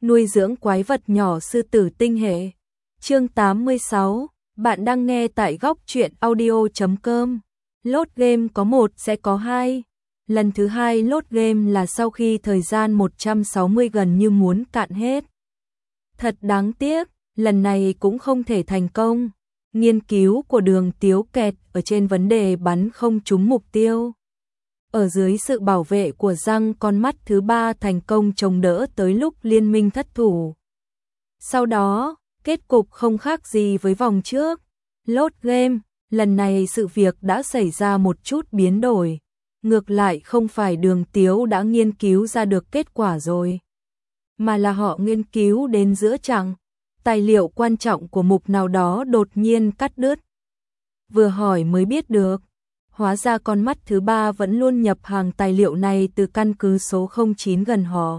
nuôi dưỡng quái vật nhỏ sư tử tinh hệ. Chương 86, bạn đang nghe tại góc truyện audio.com. Load game có 1 sẽ có 2. Lần thứ 2 load game là sau khi thời gian 160 gần như muốn cạn hết. Thật đáng tiếc, lần này cũng không thể thành công. Nghiên cứu của Đường Tiếu kẹt ở trên vấn đề bắn không trúng mục tiêu. Ở dưới sự bảo vệ của răng con mắt thứ 3 thành công chống đỡ tới lúc liên minh thất thủ. Sau đó, kết cục không khác gì với vòng trước. Load game, lần này sự việc đã xảy ra một chút biến đổi. Ngược lại không phải Đường Tiếu đã nghiên cứu ra được kết quả rồi, mà là họ nghiên cứu đến giữa chặng. Tài liệu quan trọng của mục nào đó đột nhiên cắt đứt. Vừa hỏi mới biết được, hóa ra con mắt thứ 3 vẫn luôn nhập hàng tài liệu này từ căn cứ số 09 gần họ.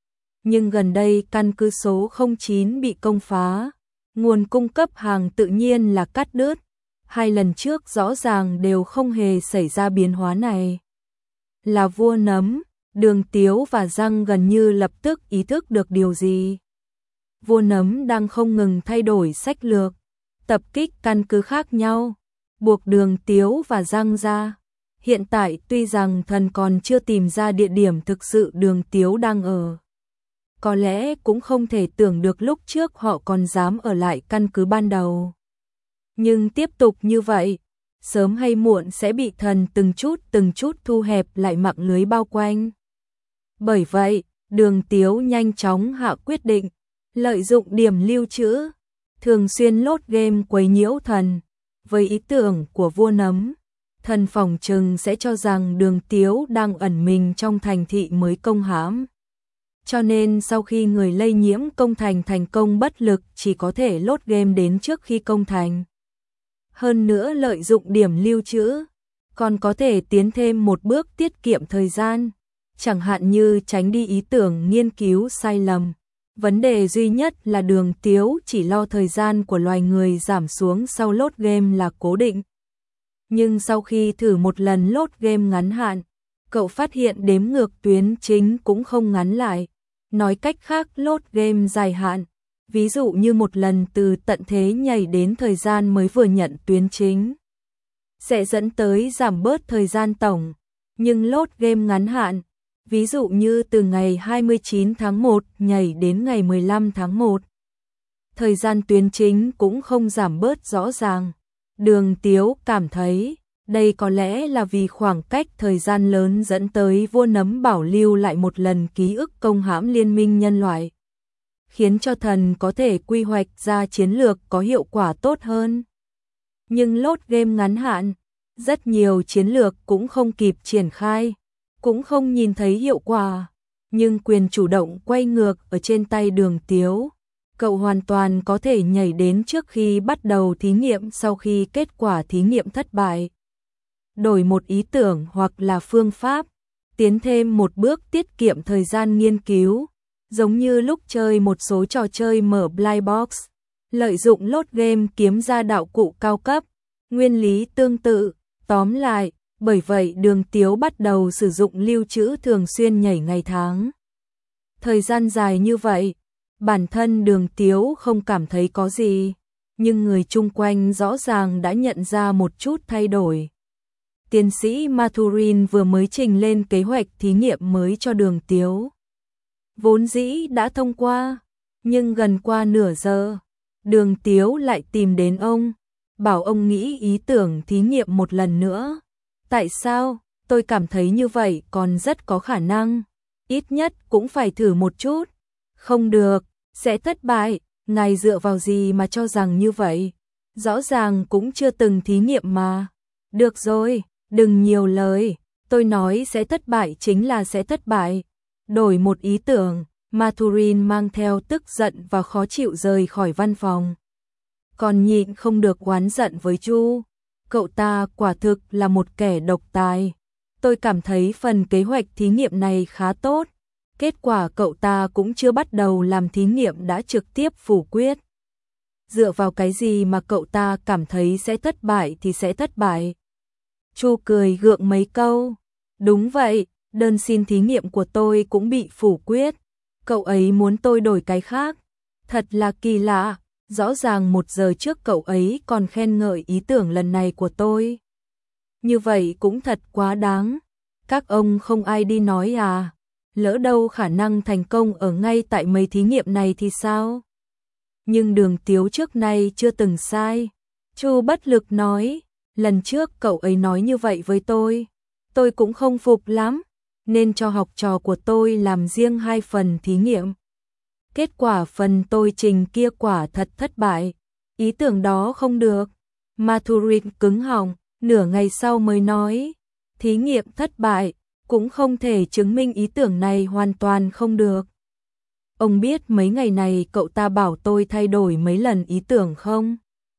Nhưng gần đây căn cứ số 09 bị công phá, nguồn cung cấp hàng tự nhiên là cắt đứt. 2 lần trước rõ ràng đều không hề xảy ra biến hóa này. Là vua nấm, Đường Tiếu và răng gần như lập tức ý thức được điều gì. Vua nấm đang không ngừng thay đổi sách lược, tập kích căn cứ khác nhau, buộc Đường Tiếu và răng ra. Hiện tại tuy rằng thần còn chưa tìm ra địa điểm thực sự Đường Tiếu đang ở, có lẽ cũng không thể tưởng được lúc trước họ còn dám ở lại căn cứ ban đầu. Nhưng tiếp tục như vậy, sớm hay muộn sẽ bị thần từng chút thu hẹp lại mạng lưới bao quanh. Bởi vậy, Đường Tiếu nhanh chóng hạ quyết định, lợi dụng điểm lưu trữ, thường xuyên load game quấy nhiễu thần. Với ý tưởng của vua nấm, thần phỏng chừng sẽ cho rằng Đường Tiếu đang ẩn mình trong thành thị mới công hãm. Cho nên sau khi người lây nhiễm công thành thành công bất lực chỉ có thể load game đến trước khi công thành. Hơn nữa lợi dụng điểm lưu trữ, còn có thể tiến thêm một bước tiết kiệm thời gian, chẳng hạn như tránh đi ý tưởng nghiên cứu sai lầm. Vấn đề duy nhất là Đường Tiếu chỉ lo thời gian của loài người giảm xuống sau load game là cố định. Nhưng sau khi thử một lần load game ngắn hạn, cậu phát hiện đếm ngược tuyến chính cũng không ngắn lại. Nói cách khác load game dài hạn, ví dụ như một lần từ tận thế nhảy đến thời gian mới vừa nhận tuyến chính, sẽ dẫn tới giảm bớt thời gian tổng. Nhưng load game ngắn hạn, ví dụ như từ ngày 29 tháng 1 nhảy đến ngày 15 tháng 1, thời gian tuyến chính cũng không giảm bớt rõ ràng. Đường Tiếu cảm thấy, đây có lẽ là vì khoảng cách thời gian lớn dẫn tới vua nấm bảo lưu lại một lần ký ức công hãm liên minh nhân loại, khiến cho thần có thể quy hoạch ra chiến lược có hiệu quả tốt hơn. Nhưng load game ngắn hạn, rất nhiều chiến lược cũng không kịp triển khai, cũng không nhìn thấy hiệu quả, nhưng quyền chủ động quay ngược ở trên tay Đường Tiếu. Cậu hoàn toàn có thể nhảy đến trước khi bắt đầu thí nghiệm sau khi kết quả thí nghiệm thất bại. Đổi một ý tưởng hoặc là phương pháp, tiến thêm một bước tiết kiệm thời gian nghiên cứu, giống như lúc chơi một số trò chơi mở blind box, lợi dụng load game kiếm ra đạo cụ cao cấp, nguyên lý tương tự. Tóm lại, bởi vậy Đường Tiếu bắt đầu sử dụng lưu trữ thường xuyên nhảy ngày tháng. Thời gian dài như vậy, bản thân Đường Tiếu không cảm thấy có gì, nhưng người chung quanh rõ ràng đã nhận ra một chút thay đổi. Tiến sĩ Maturin vừa mới trình lên kế hoạch thí nghiệm mới cho Đường Tiếu. Vốn dĩ đã thông qua, nhưng gần qua nửa giờ, Đường Tiếu lại tìm đến ông, bảo ông nghĩ ý tưởng thí nghiệm một lần nữa. Tại sao? Tôi cảm thấy như vậy còn rất có khả năng, ít nhất cũng phải thử một chút. Không được, sẽ thất bại. Ngài dựa vào gì mà cho rằng như vậy? Rõ ràng cũng chưa từng thí nghiệm mà. Được rồi, đừng nhiều lời, tôi nói sẽ thất bại chính là sẽ thất bại. Đổi một ý tưởng, Maturin mang theo tức giận và khó chịu rời khỏi văn phòng. Còn nhịn không được oán giận với Chu. Cậu ta quả thực là một kẻ độc tài. Tôi cảm thấy phần kế hoạch thí nghiệm này khá tốt. Kết quả cậu ta cũng chưa bắt đầu làm thí nghiệm đã trực tiếp phủ quyết. Dựa vào cái gì mà cậu ta cảm thấy sẽ thất bại thì sẽ thất bại? Chu cười gượng mấy câu. Đúng vậy, đơn xin thí nghiệm của tôi cũng bị phủ quyết. Cậu ấy muốn tôi đổi cái khác. Thật là kỳ lạ, rõ ràng 1 giờ trước cậu ấy còn khen ngợi ý tưởng lần này của tôi. Như vậy cũng thật quá đáng. Các ông không ai đi nói à? Lỡ đâu khả năng thành công ở ngay tại mấy thí nghiệm này thì sao? Nhưng Đường Tiếu trước nay chưa từng sai. Chu bất lực nói, lần trước cậu ấy nói như vậy với tôi cũng không phục lắm, nên cho học trò của tôi làm riêng 2 phần thí nghiệm. Kết quả phần tôi trình kia quả thật thất bại, ý tưởng đó không được. Maturin cứng họng, nửa ngày sau mới nói, thí nghiệm thất bại, cũng không thể chứng minh ý tưởng này hoàn toàn không được. Ông biết mấy ngày này cậu ta bảo tôi thay đổi mấy lần ý tưởng không?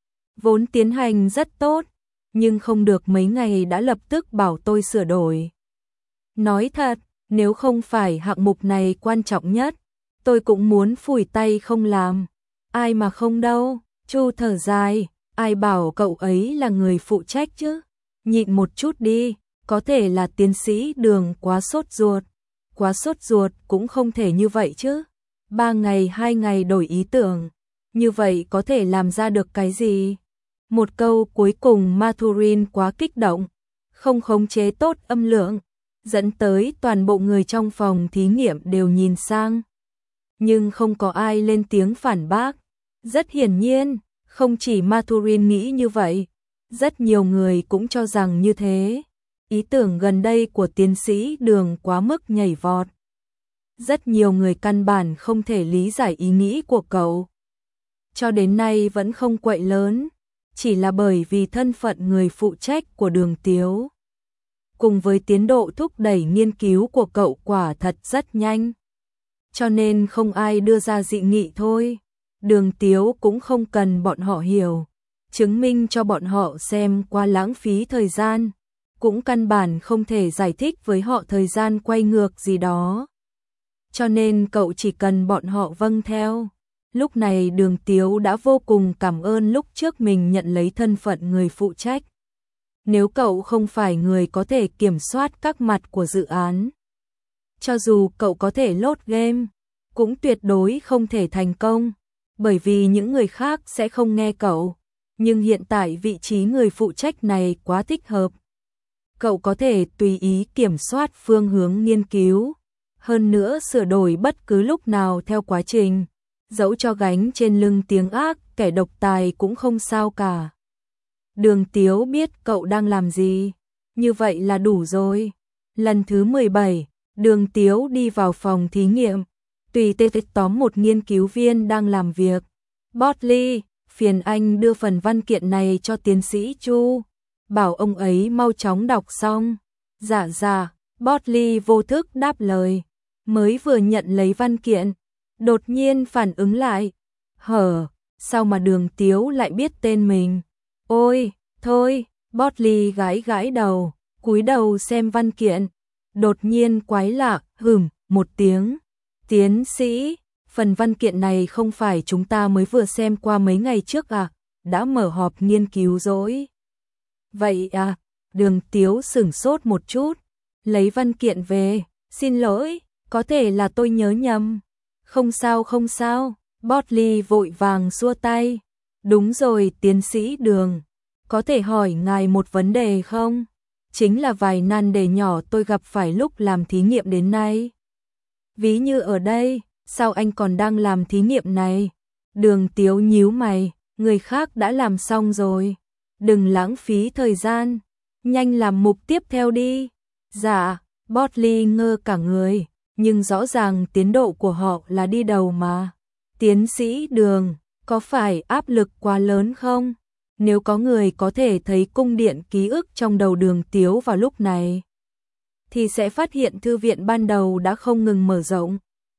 Vốn tiến hành rất tốt, nhưng không được mấy ngày đã lập tức bảo tôi sửa đổi. Nói thật, nếu không phải hạng mục này quan trọng nhất, tôi cũng muốn phủi tay không làm. Ai mà không đâu, Chu thở dài, ai bảo cậu ấy là người phụ trách chứ? Nhịn một chút đi, có thể là tiến sĩ Đường quá sốt ruột. Quá sốt ruột cũng không thể như vậy chứ. 3 ngày 2 ngày đổi ý tưởng, như vậy có thể làm ra được cái gì? Một câu cuối cùng Maturin quá kích động, không khống chế tốt âm lượng, dẫn tới toàn bộ người trong phòng thí nghiệm đều nhìn sang. Nhưng không có ai lên tiếng phản bác. Rất hiển nhiên, không chỉ Maturin nghĩ như vậy, rất nhiều người cũng cho rằng như thế. Ý tưởng gần đây của tiến sĩ Đường quá mức nhảy vọt. Rất nhiều người căn bản không thể lý giải ý nghĩ của cậu. Cho đến nay vẫn không quậy lớn, chỉ là bởi vì thân phận người phụ trách của Đường Tiếu. Cùng với tiến độ thúc đẩy nghiên cứu của cậu quả thật rất nhanh. Cho nên không ai đưa ra dị nghị thôi. Đường Tiếu cũng không cần bọn họ hiểu, chứng minh cho bọn họ xem qua lãng phí thời gian. Cũng căn bản không thể giải thích với họ thời gian quay ngược gì đó. Cho nên cậu chỉ cần bọn họ vâng theo. Lúc này Đường Tiếu đã vô cùng cảm ơn lúc trước mình nhận lấy thân phận người phụ trách. Nếu cậu không phải người có thể kiểm soát các mặt của dự án, cho dù cậu có thể load game, cũng tuyệt đối không thể thành công, bởi vì những người khác sẽ không nghe cậu. Nhưng hiện tại vị trí người phụ trách này quá thích hợp. Cậu có thể tùy ý kiểm soát phương hướng nghiên cứu, hơn nữa sửa đổi bất cứ lúc nào theo quá trình, dẫu cho gánh trên lưng tiếng ác kẻ độc tài cũng không sao cả. Đường Tiếu biết cậu đang làm gì, như vậy là đủ rồi. Lần thứ 17, Đường Tiếu đi vào phòng thí nghiệm, tùy tê tóm một nghiên cứu viên đang làm việc. Botley, phiền anh đưa phần văn kiện này cho tiến sĩ Chu, bảo ông ấy mau chóng đọc xong. Dạ dạ, Botley vô thức đáp lời, mới vừa nhận lấy văn kiện, đột nhiên phản ứng lại. Sao mà Đường Tiếu lại biết tên mình? Ôi, thôi, Botley gãi đầu, cúi đầu xem văn kiện, đột nhiên quái lạ, một tiếng. Tiến sĩ, phần văn kiện này không phải chúng ta mới vừa xem qua mấy ngày trước à? Đã mở họp nghiên cứu rồi. Vậy à? Đường Tiếu sửng sốt một chút, lấy văn kiện về, xin lỗi, có thể là tôi nhớ nhầm. Không sao, Botley vội vàng xua tay. Đúng rồi, tiến sĩ Đường, có thể hỏi ngài một vấn đề không? Chính là vài nan đề nhỏ tôi gặp phải lúc làm thí nghiệm đến nay. Ví như ở đây, sao anh còn đang làm thí nghiệm này? Đường Tiếu nhíu mày, người khác đã làm xong rồi. Đừng lãng phí thời gian, nhanh làm mục tiếp theo đi. Dạ, Botley ngơ cả người, nhưng rõ ràng tiến độ của họ là đi đầu mà. Tiến sĩ Đường, có phải áp lực quá lớn không? Nếu có người có thể thấy cung điện ký ức trong đầu Đường Tiếu vào lúc này, thì sẽ phát hiện thư viện ban đầu đã không ngừng mở rộng.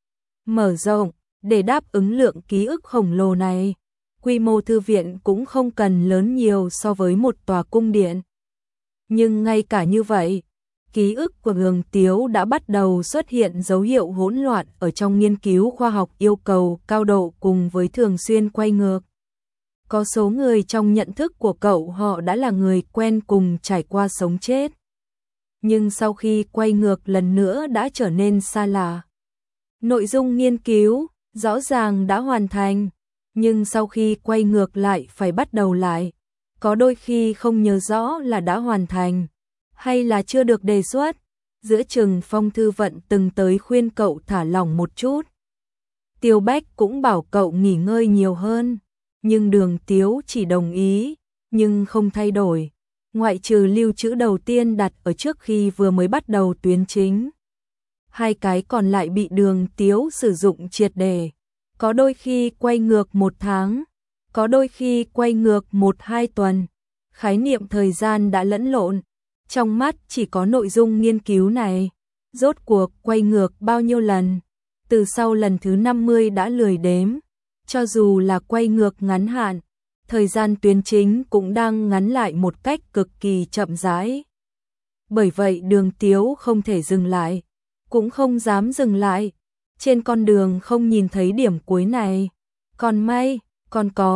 Để đáp ứng lượng ký ức khổng lồ này, quy mô thư viện cũng không cần lớn nhiều so với một tòa cung điện. Nhưng ngay cả như vậy, ký ức của Đường Tiếu đã bắt đầu xuất hiện dấu hiệu hỗn loạn ở trong nghiên cứu khoa học yêu cầu cao độ cùng với thường xuyên quay ngược. Có số người trong nhận thức của cậu họ đã là người quen cùng trải qua sống chết. Nhưng sau khi quay ngược lần nữa đã trở nên xa lạ. Nội dung nghiên cứu rõ ràng đã hoàn thành, nhưng sau khi quay ngược lại phải bắt đầu lại. Có đôi khi không nhớ rõ là đã hoàn thành hay là chưa được đề xuất. Giữa chừng Phong Thư Vận từng tới khuyên cậu thả lỏng một chút. Tiêu Bách cũng bảo cậu nghỉ ngơi nhiều hơn, nhưng Đường Tiếu chỉ đồng ý, nhưng không thay đổi. Ngoại trừ lưu trữ đầu tiên đặt ở trước khi vừa mới bắt đầu tuyến chính. Hai cái còn lại bị Đường Tiếu sử dụng triệt để. Có đôi khi quay ngược 1 tháng, có đôi khi quay ngược 1-2 tuần. Khái niệm thời gian đã lẫn lộn. Trong mắt chỉ có nội dung nghiên cứu này. Rốt cuộc quay ngược bao nhiêu lần? Từ sau lần thứ 50 đã lười đếm. Cho dù là quay ngược ngắn hạn, thời gian tuyến chính cũng đang ngắn lại một cách cực kỳ chậm rãi. Bởi vậy Đường Tiếu không thể dừng lại, cũng không dám dừng lại. Trên con đường không nhìn thấy điểm cuối này. Còn may, còn có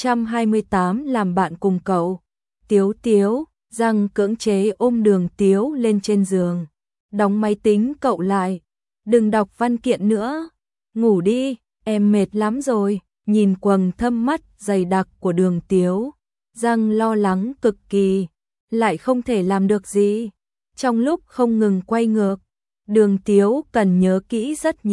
428 làm bạn cùng cậu. Tiếu Tiếu, Giang cưỡng chế ôm Đường Tiếu lên trên giường. Đóng máy tính cậu lại. Đừng đọc văn kiện nữa. Ngủ đi, em mệt lắm rồi. Nhìn quầng thâm mắt dày đặc của Đường Tiếu, Giang lo lắng cực kỳ, lại không thể làm được gì. Trong lúc không ngừng quay ngược, Đường Tiếu cần nhớ kỹ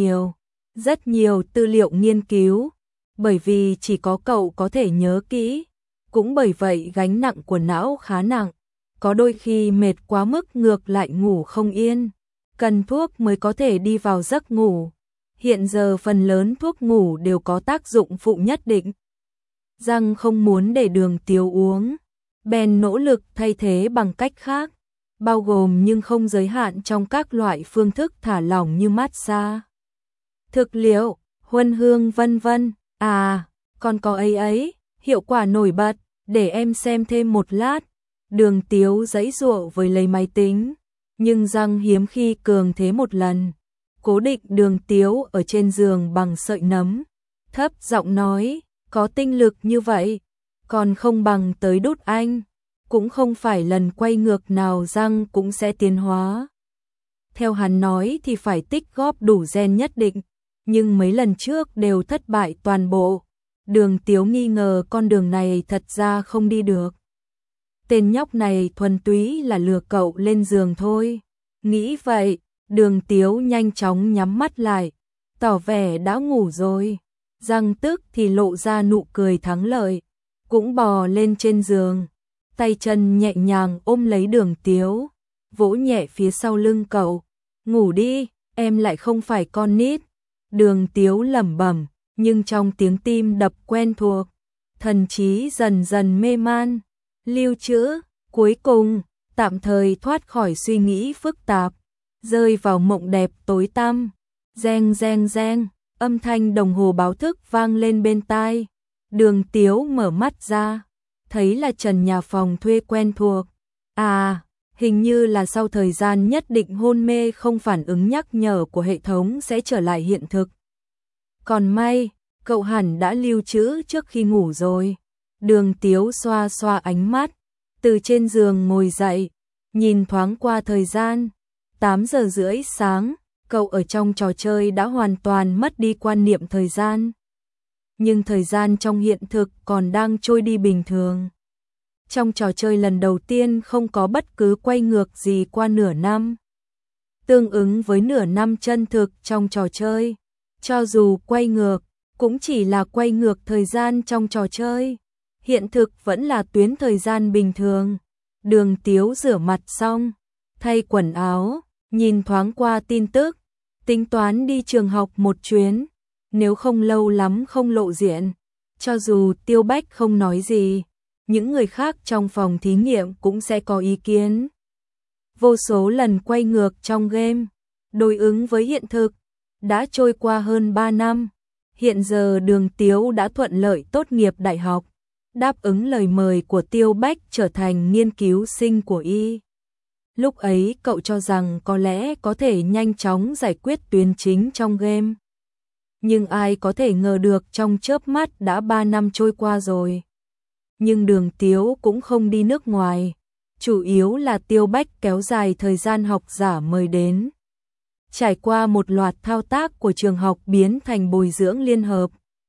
rất nhiều tư liệu nghiên cứu, bởi vì chỉ có cậu có thể nhớ kỹ. Cũng bởi vậy gánh nặng của não khá nặng, có đôi khi mệt quá mức ngược lại ngủ không yên, cần thuốc mới có thể đi vào giấc ngủ. Hiện giờ phần lớn thuốc ngủ đều có tác dụng phụ nhất định. Giang không muốn để Đường Tiếu uống, bèn nỗ lực thay thế bằng cách khác, bao gồm nhưng không giới hạn trong các loại phương thức thả lỏng như massage, thực liệu, huân hương vân vân. À, còn có ấy, hiệu quả nổi bật, để em xem thêm một lát. Đường Tiếu giãy giụa với lấy máy tính, nhưng Giang hiếm khi cường thế một lần. Cố định Đường Tiếu ở trên giường bằng sợi nấm, thấp giọng nói, có tinh lực như vậy, còn không bằng tới đút anh. Cũng không phải lần quay ngược nào Giang cũng sẽ tiến hóa. Theo hắn nói thì phải tích góp đủ gen nhất định, nhưng mấy lần trước đều thất bại toàn bộ. Đường Tiếu nghi ngờ con đường này thật ra không đi được. Tên nhóc này thuần túy là lừa cậu lên giường thôi. Nghĩ vậy, Đường Tiếu nhanh chóng nhắm mắt lại, tỏ vẻ đã ngủ rồi. Giang tức thì lộ ra nụ cười thắng lợi, cũng bò lên trên giường, tay chân nhẹ nhàng ôm lấy Đường Tiếu, vỗ nhẹ phía sau lưng cậu. Ngủ đi, em lại không phải con nít. Đường Tiếu lẩm bẩm, nhưng trong tiếng tim đập quen thuộc, thần trí dần dần mê man. Lưu trữ, cuối cùng, tạm thời thoát khỏi suy nghĩ phức tạp, rơi vào mộng đẹp tối tăm. Reng reng reng, âm thanh đồng hồ báo thức vang lên bên tai. Đường Tiếu mở mắt ra, thấy là trần nhà phòng thuê quen thuộc. À, hình như là sau thời gian nhất định hôn mê không phản ứng nhắc nhở của hệ thống sẽ trở lại hiện thực. Còn may, cậu hẳn đã lưu trữ trước khi ngủ rồi. Đường Tiếu xoa xoa ánh mắt, từ trên giường ngồi dậy, nhìn thoáng qua thời gian. 8:30 sáng, cậu ở trong trò chơi đã hoàn toàn mất đi quan niệm thời gian. Nhưng thời gian trong hiện thực còn đang trôi đi bình thường. Trong trò chơi lần đầu tiên không có bất cứ quay ngược gì qua nửa năm. Tương ứng với nửa năm chân thực trong trò chơi. Cho dù quay ngược, cũng chỉ là quay ngược thời gian trong trò chơi. Hiện thực vẫn là tuyến thời gian bình thường. Đường Tiếu rửa mặt xong, thay quần áo, nhìn thoáng qua tin tức, tính toán đi trường học một chuyến, nếu không lâu lắm không lộ diện. Cho dù Tiêu Bách không nói gì, những người khác trong phòng thí nghiệm cũng sẽ có ý kiến. Vô số lần quay ngược trong game, đối ứng với hiện thực, đã trôi qua hơn 3 năm. Hiện giờ Đường Tiếu đã thuận lợi tốt nghiệp đại học, đáp ứng lời mời của Tiêu Bách trở thành nghiên cứu sinh của y. Lúc ấy cậu cho rằng có lẽ có thể nhanh chóng giải quyết tuyến chính trong game. Nhưng ai có thể ngờ được trong chớp mắt đã 3 năm trôi qua rồi. Nhưng Đường Tiếu cũng không đi nước ngoài, chủ yếu là Tiêu Bách kéo dài thời gian học giả mời đến. trải qua một loạt thao tác của trường học biến thành bồi dưỡng liên hợp.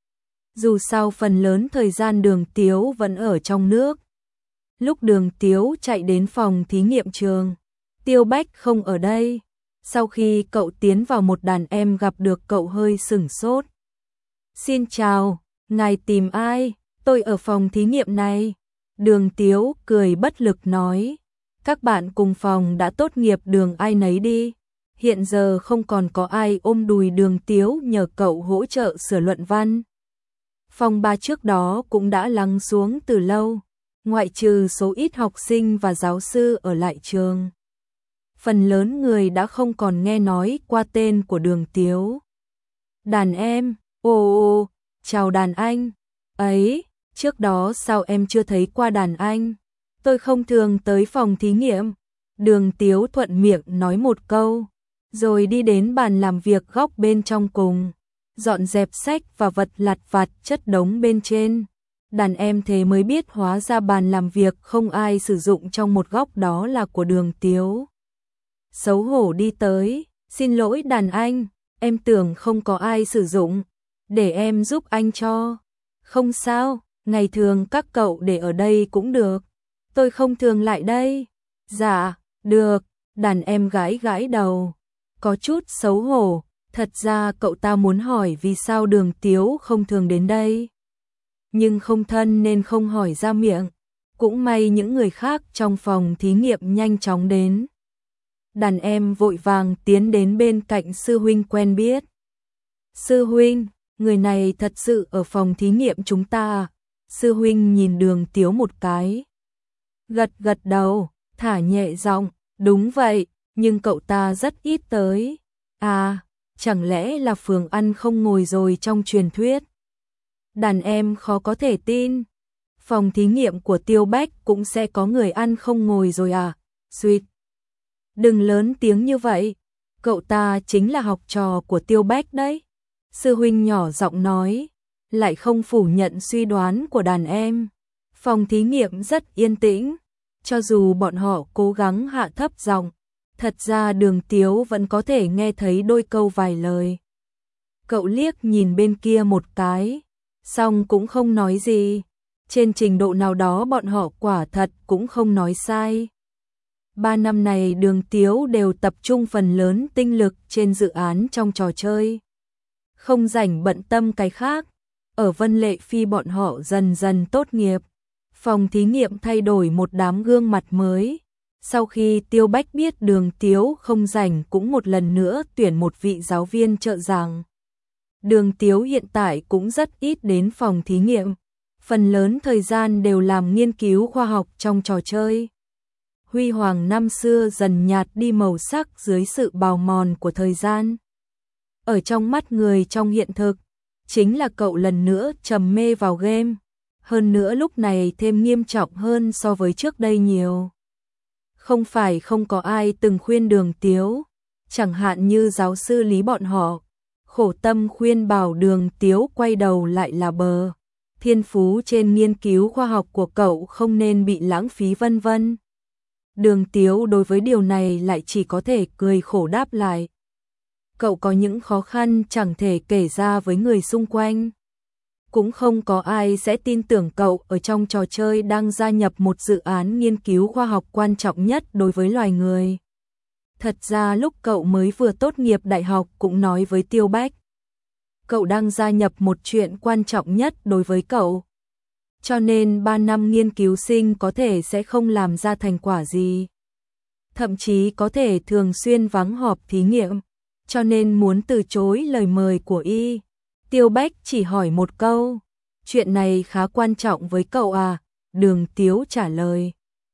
Dù sao phần lớn thời gian Đường Tiếu vẫn ở trong nước. Lúc Đường Tiếu chạy đến phòng thí nghiệm trường, Tiêu Bách không ở đây. Sau khi cậu tiến vào, một đàn em gặp được cậu hơi sửng sốt. Xin chào, ngài tìm ai? Tôi ở phòng thí nghiệm này. Đường Tiếu cười bất lực nói. Các bạn cùng phòng đã tốt nghiệp đường ai nấy đi. Hiện giờ không còn có ai ôm đùi Đường Tiếu nhờ cậu hỗ trợ sửa luận văn. Phòng 3 trước đó cũng đã lắng xuống từ lâu, ngoại trừ số ít học sinh và giáo sư ở lại trường. Phần lớn người đã không còn nghe nói qua tên của Đường Tiếu. Đàn em, ồ, chào đàn anh. Ấy, trước đó sao em chưa thấy qua đàn anh? Tôi không thường tới phòng thí nghiệm. Đường Tiếu thuận miệng nói một câu, rồi đi đến bàn làm việc góc bên trong cùng, dọn dẹp sách và vật lặt vặt chất đống bên trên. Đàn em thế mới biết hóa ra bàn làm việc không ai sử dụng trong một góc đó là của Đường Tiếu. Xấu hổ đi tới, xin lỗi đàn anh, em tưởng không có ai sử dụng, để em giúp anh cho. Không sao, ngày thường các cậu để ở đây cũng được, tôi không thường lại đây. Dạ, được, đàn em gãi gãi đầu, có chút xấu hổ. Thật ra cậu ta muốn hỏi vì sao Đường Tiếu không thường đến đây, nhưng không thân nên không hỏi ra miệng. Cũng may những người khác trong phòng thí nghiệm nhanh chóng đến. Đàn em vội vàng tiến đến bên cạnh sư huynh quen biết. Sư huynh, người này thật sự ở phòng thí nghiệm chúng ta à? Sư huynh nhìn Đường Tiếu một cái, gật gật đầu, thả nhẹ giọng, đúng vậy, nhưng cậu ta rất ít tới. À, chẳng lẽ là Phường ăn không ngồi rồi trong truyền thuyết? Đàn em khó có thể tin. Phòng thí nghiệm của Tiêu Bách cũng sẽ có người ăn không ngồi rồi à? Suýt. Đừng lớn tiếng như vậy. Cậu ta chính là học trò của Tiêu Bách đấy. Sư huynh nhỏ giọng nói, lại không phủ nhận suy đoán của đàn em. Phòng thí nghiệm rất yên tĩnh. Cho dù bọn họ cố gắng hạ thấp giọng, thật ra Đường Tiếu vẫn có thể nghe thấy đôi câu vài lời. Cậu liếc nhìn bên kia một cái, xong cũng không nói gì. Trên trình độ nào đó bọn họ quả thật cũng không nói sai. 3 năm này Đường Tiếu đều tập trung phần lớn tinh lực trên dự án trong trò chơi, không rảnh bận tâm cái khác. Ở Vân Lệ Phi bọn họ dần dần tốt nghiệp. Phòng thí nghiệm thay đổi một đám gương mặt mới. Sau khi Tiêu Bách biết Đường Tiếu không rảnh cũng một lần nữa tuyển một vị giáo viên trợ giảng. Đường Tiếu hiện tại cũng rất ít đến phòng thí nghiệm. Phần lớn thời gian đều làm nghiên cứu khoa học trong trò chơi. Huy hoàng năm xưa dần nhạt đi màu sắc dưới sự bào mòn của thời gian. Ở trong mắt người trong hiện thực, chính là cậu lần nữa trầm mê vào game. Hơn nữa lúc này thêm nghiêm trọng hơn so với trước đây nhiều. Không phải không có ai từng khuyên Đường Tiếu, chẳng hạn như giáo sư Lý bọn họ, khổ tâm khuyên bảo Đường Tiếu quay đầu lại là bờ. Thiên phú trên nghiên cứu khoa học của cậu không nên bị lãng phí vân vân. Đường Tiếu đối với điều này lại chỉ có thể cười khổ đáp lại. Cậu có những khó khăn chẳng thể kể ra với người xung quanh. Cũng không có ai sẽ tin tưởng cậu ở trong trò chơi đang gia nhập một dự án nghiên cứu khoa học quan trọng nhất đối với loài người. Thật ra lúc cậu mới vừa tốt nghiệp đại học cũng nói với Tiêu Bách. Cậu đang gia nhập một chuyện quan trọng nhất đối với cậu. Cho nên 3 năm nghiên cứu sinh có thể sẽ không làm ra thành quả gì. Thậm chí có thể thường xuyên vắng họp thí nghiệm. Cho nên muốn từ chối lời mời của y. Tiêu Bách chỉ hỏi một câu. Chuyện này khá quan trọng với cậu à? Đường Tiếu trả lời.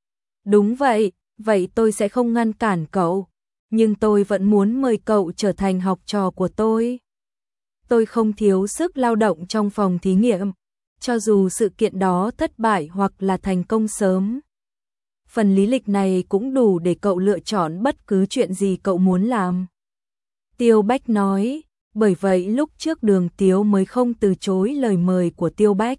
Đúng vậy, vậy tôi sẽ không ngăn cản cậu. Nhưng tôi vẫn muốn mời cậu trở thành học trò của tôi. Tôi không thiếu sức lao động trong phòng thí nghiệm, cho dù sự kiện đó thất bại hoặc là thành công sớm. Phần lý lịch này cũng đủ để cậu lựa chọn bất cứ chuyện gì cậu muốn làm. Tiêu Bách nói, bởi vậy lúc trước Đường Tiếu mới không từ chối lời mời của Tiêu Bách.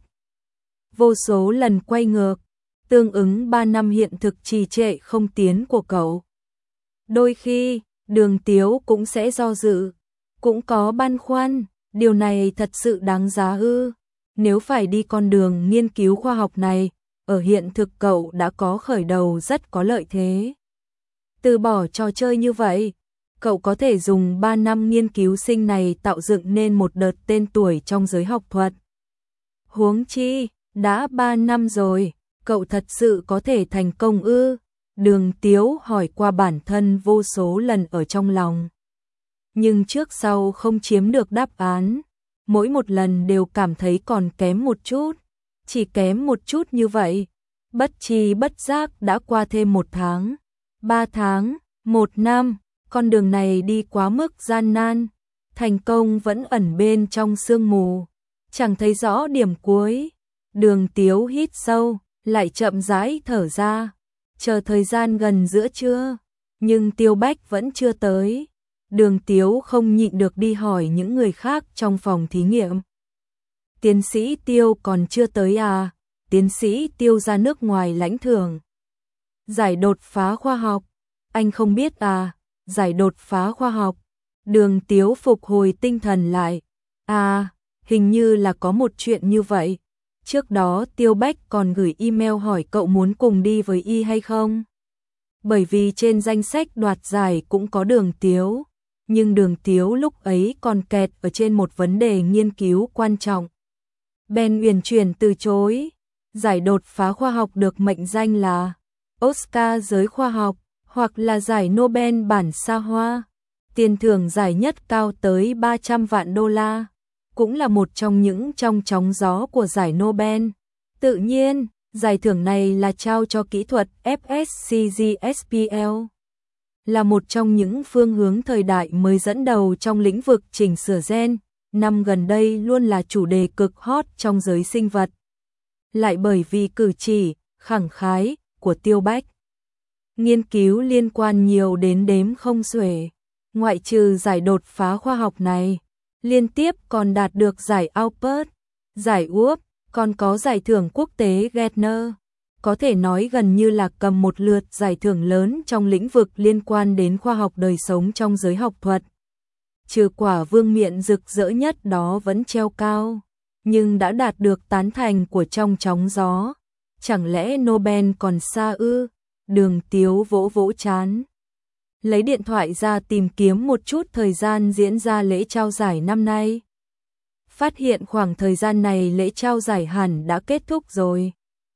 Vô số lần quay ngược, tương ứng 3 năm hiện thực trì trệ không tiến của cậu. Đôi khi, Đường Tiếu cũng sẽ do dự, cũng có băn khoăn, điều này thật sự đáng giá ư? Nếu phải đi con đường nghiên cứu khoa học này, ở hiện thực cậu đã có khởi đầu rất có lợi thế. Từ bỏ trò chơi như vậy, cậu có thể dùng 3 năm nghiên cứu sinh này tạo dựng nên một đợt tên tuổi trong giới học thuật. Huống chi, đã 3 năm rồi, cậu thật sự có thể thành công ư? Đường Tiếu hỏi qua bản thân vô số lần ở trong lòng. Nhưng trước sau không chiếm được đáp án, mỗi một lần đều cảm thấy còn kém một chút, chỉ kém một chút như vậy. Bất tri bất giác đã qua thêm 1 tháng, 3 tháng, 1 năm, con đường này đi quá mức gian nan, thành công vẫn ẩn bên trong sương mù, chẳng thấy rõ điểm cuối. Đường Tiếu hít sâu, lại chậm rãi thở ra, chờ thời gian gần giữa trưa, nhưng Tiêu Bách vẫn chưa tới. Đường Tiếu không nhịn được đi hỏi những người khác trong phòng thí nghiệm. Tiến sĩ Tiêu còn chưa tới à? Tiến sĩ Tiêu ra nước ngoài lãnh thưởng. Giải đột phá khoa học. Anh không biết à? Giải đột phá khoa học. Đường Tiếu phục hồi tinh thần lại. À, hình như là có một chuyện như vậy. Trước đó Tiêu Bách còn gửi email hỏi cậu muốn cùng đi với y hay không? Bởi vì trên danh sách đoạt giải cũng có Đường Tiếu. Nhưng Đường Tiếu lúc ấy còn kẹt ở trên một vấn đề nghiên cứu quan trọng. Bèn uyển chuyển từ chối. Giải đột phá khoa học được mệnh danh là Oscar giới khoa học, hoặc là giải Nobel bản xa hoa. Tiền thưởng giải nhất cao tới 300 vạn đô la, cũng là một trong những trong chóng gió của giải Nobel. Tự nhiên, giải thưởng này là trao cho kỹ thuật FSCGSPL. Là một trong những phương hướng thời đại mới dẫn đầu trong lĩnh vực chỉnh sửa gen, năm gần đây luôn là chủ đề cực hot trong giới sinh vật. Lại bởi vì cử chỉ, khẳng khái của Tiêu Bách. Nghiên cứu liên quan nhiều đến đếm không xuể. Ngoại trừ giải đột phá khoa học này, liên tiếp còn đạt được giải Albert, giải Ub, còn có giải thưởng quốc tế Gardner. Có thể nói gần như là cầm một lượt giải thưởng lớn trong lĩnh vực liên quan đến khoa học đời sống trong giới học thuật. Trừ quả vương miện rực rỡ nhất đó vẫn treo cao, nhưng đã đạt được tán thành của trong chóng gió. Chẳng lẽ Nobel còn xa ư? Đường Tiếu vỗ vỗ trán. Lấy điện thoại ra tìm kiếm một chút thời gian diễn ra lễ trao giải năm nay. Phát hiện khoảng thời gian này lễ trao giải hẳn đã kết thúc rồi.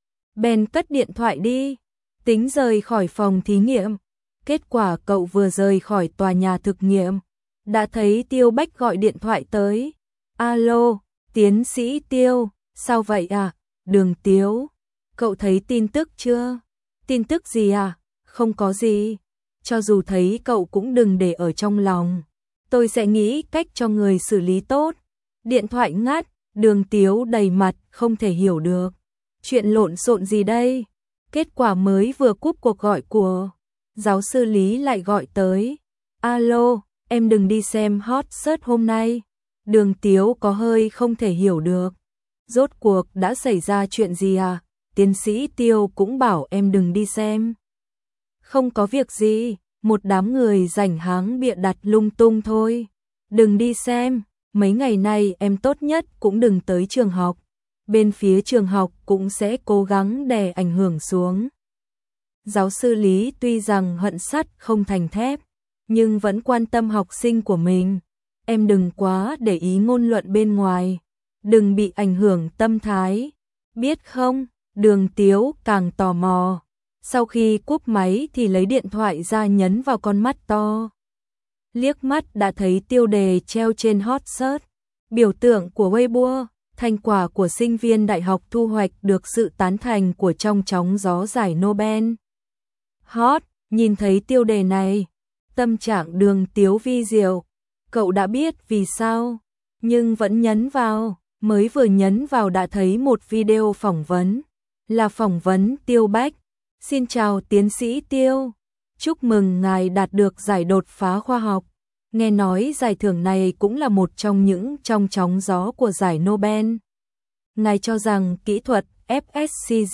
Bèn cất điện thoại đi, tính rời khỏi phòng thí nghiệm. Kết quả cậu vừa rời khỏi tòa nhà thực nghiệm, đã thấy Tiêu Bách gọi điện thoại tới. Alo, tiến sĩ Tiêu, sao vậy à? Đường Tiếu, cậu thấy tin tức chưa? Tin tức gì à? Không có gì. Cho dù thấy cậu cũng đừng để ở trong lòng. Tôi sẽ nghĩ cách cho người xử lý tốt. Điện thoại ngắt, Đường Tiếu đầy mặt không thể hiểu được. Chuyện lộn xộn gì đây? Kết quả mới vừa cúp cuộc gọi của giáo sư Lý lại gọi tới. Alo, em đừng đi xem hot search hôm nay. Đường Tiếu có hơi không thể hiểu được. Rốt cuộc đã xảy ra chuyện gì à? Tiến sĩ Tiêu cũng bảo em đừng đi xem. Không có việc gì, một đám người rảnh háng bịa đặt lung tung thôi. Đừng đi xem, mấy ngày nay em tốt nhất cũng đừng tới trường học. Bên phía trường học cũng sẽ cố gắng đè ảnh hưởng xuống. Giáo sư Lý tuy rằng hận sắt không thành thép, nhưng vẫn quan tâm học sinh của mình. Em đừng quá để ý ngôn luận bên ngoài, đừng bị ảnh hưởng tâm thái. Biết không? Đường Tiếu càng tò mò. Sau khi cúp máy thì lấy điện thoại ra nhấn vào con mắt to. Liếc mắt đã thấy tiêu đề treo trên hot search. Biểu tượng của Weibo, thành quả của sinh viên đại học thu hoạch được sự tán thành của trong chóng gió giải Nobel. Hot, nhìn thấy tiêu đề này, tâm trạng Đường Tiếu vi diệu. Cậu đã biết vì sao, nhưng vẫn nhấn vào. Mới vừa nhấn vào đã thấy một video phỏng vấn. Là phỏng vấn Tiêu Bách. Xin chào tiến sĩ Tiêu. Chúc mừng ngài đạt được giải đột phá khoa học. Nghe nói giải thưởng này cũng là một trong những trong chóng gió của giải Nobel. Ngài cho rằng kỹ thuật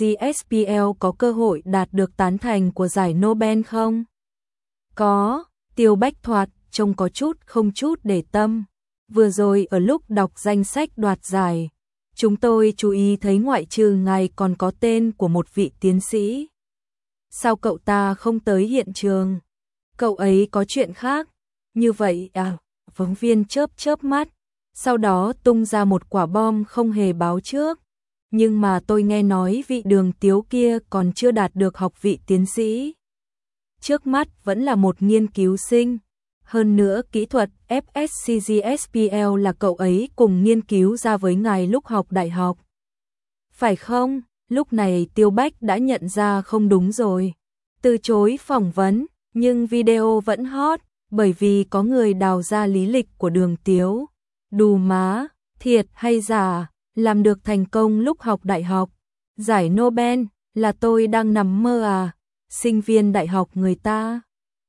FSCGSPL có cơ hội đạt được tán thành của giải Nobel không? Có, Tiêu Bách thoạt trông có chút không chút để tâm. Vừa rồi ở lúc đọc danh sách đoạt giải, chúng tôi chú ý thấy ngoại trừ ngài còn có tên của một vị tiến sĩ. Sao cậu ta không tới hiện trường? Cậu ấy có chuyện khác? Như vậy à? Phóng viên chớp chớp mắt, sau đó tung ra một quả bom không hề báo trước. Nhưng mà tôi nghe nói vị Đường Tiếu kia còn chưa đạt được học vị tiến sĩ. Trước mắt vẫn là một nghiên cứu sinh. Hơn nữa kỹ thuật FSCGSPL là cậu ấy cùng nghiên cứu ra với ngài lúc học đại học. Phải không? Lúc này Tiêu Bách đã nhận ra không đúng rồi. Từ chối phỏng vấn, nhưng video vẫn hot, bởi vì có người đào ra lý lịch của Đường Tiếu. Đù má, thiệt hay giả, làm được thành công lúc học đại học. Giải Nobel, là tôi đang nằm mơ à? Sinh viên đại học người ta.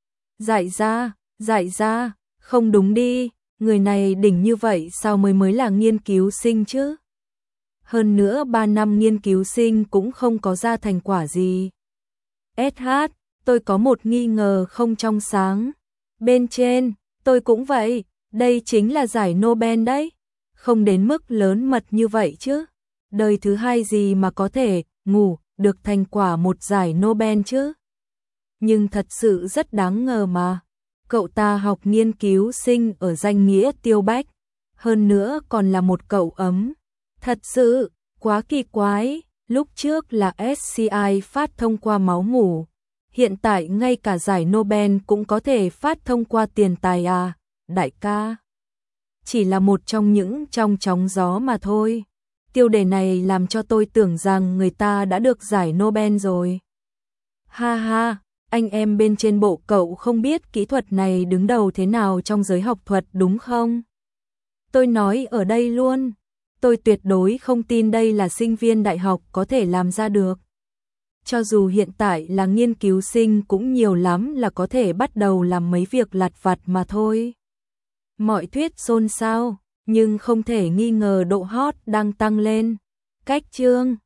Dạy ra, không đúng đi, người này đỉnh như vậy sao mới là nghiên cứu sinh chứ? Hơn nữa 3 năm nghiên cứu sinh cũng không có ra thành quả gì. SH, tôi có một nghi ngờ không trong sáng. Bên trên, tôi cũng vậy, đây chính là giải Nobel đấy. Không đến mức lớn mật như vậy chứ. Đời thứ hai gì mà có thể ngủ được thành quả một giải Nobel chứ. Nhưng thật sự rất đáng ngờ mà. Cậu ta học nghiên cứu sinh ở danh nghĩa Tiêu Bách. Hơn nữa còn là một cậu ấm. Thật sự, quá kỳ quái. Lúc trước là SCI phát thông qua máu mủ. Hiện tại ngay cả giải Nobel cũng có thể phát thông qua tiền tài à, đại ca. Chỉ là một trong những trong chóng gió mà thôi. Tiêu đề này làm cho tôi tưởng rằng người ta đã được giải Nobel rồi. Ha ha, anh em bên trên bộ cậu không biết kỹ thuật này đứng đầu thế nào trong giới học thuật đúng không? Tôi nói ở đây luôn, tôi tuyệt đối không tin đây là sinh viên đại học có thể làm ra được. Cho dù hiện tại là nghiên cứu sinh cũng nhiều lắm là có thể bắt đầu làm mấy việc lặt vặt mà thôi. Mọi thuyết xôn xao, nhưng không thể nghi ngờ độ hot đang tăng lên. Cách chương